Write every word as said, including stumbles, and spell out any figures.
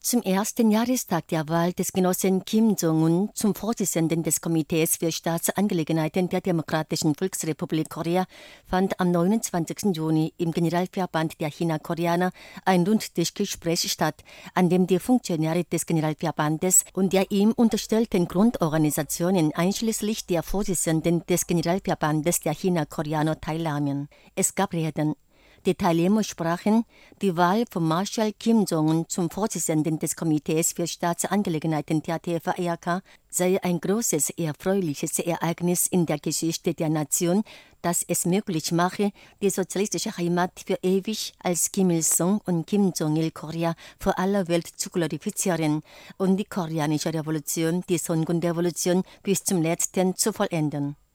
Zum ersten Jahrestag der Wahl des Genossen Kim Jong-un zum Vorsitzenden des Komitees für Staatsangelegenheiten der Demokratischen Volksrepublik Korea fand am neunundzwanzigsten Juni im Generalverband der China-Koreaner ein Rundtischgespräch statt, an dem die Funktionäre des Generalverbandes und der ihm unterstellten Grundorganisationen einschließlich der Vorsitzenden des Generalverbandes der China-Koreaner teilnahmen. Es gab Reden. Die Teilnehmer sprachen, die Wahl von Marschall Kim Jong-un zum Vorsitzenden des Komitees für Staatsangelegenheiten der T V R K sei ein großes, erfreuliches Ereignis in der Geschichte der Nation, das es möglich mache, die sozialistische Heimat für ewig als Kim Il-sung und Kim Jong-il Korea vor aller Welt zu glorifizieren und die koreanische Revolution, die Songun-Revolution, bis zum Letzten zu vollenden.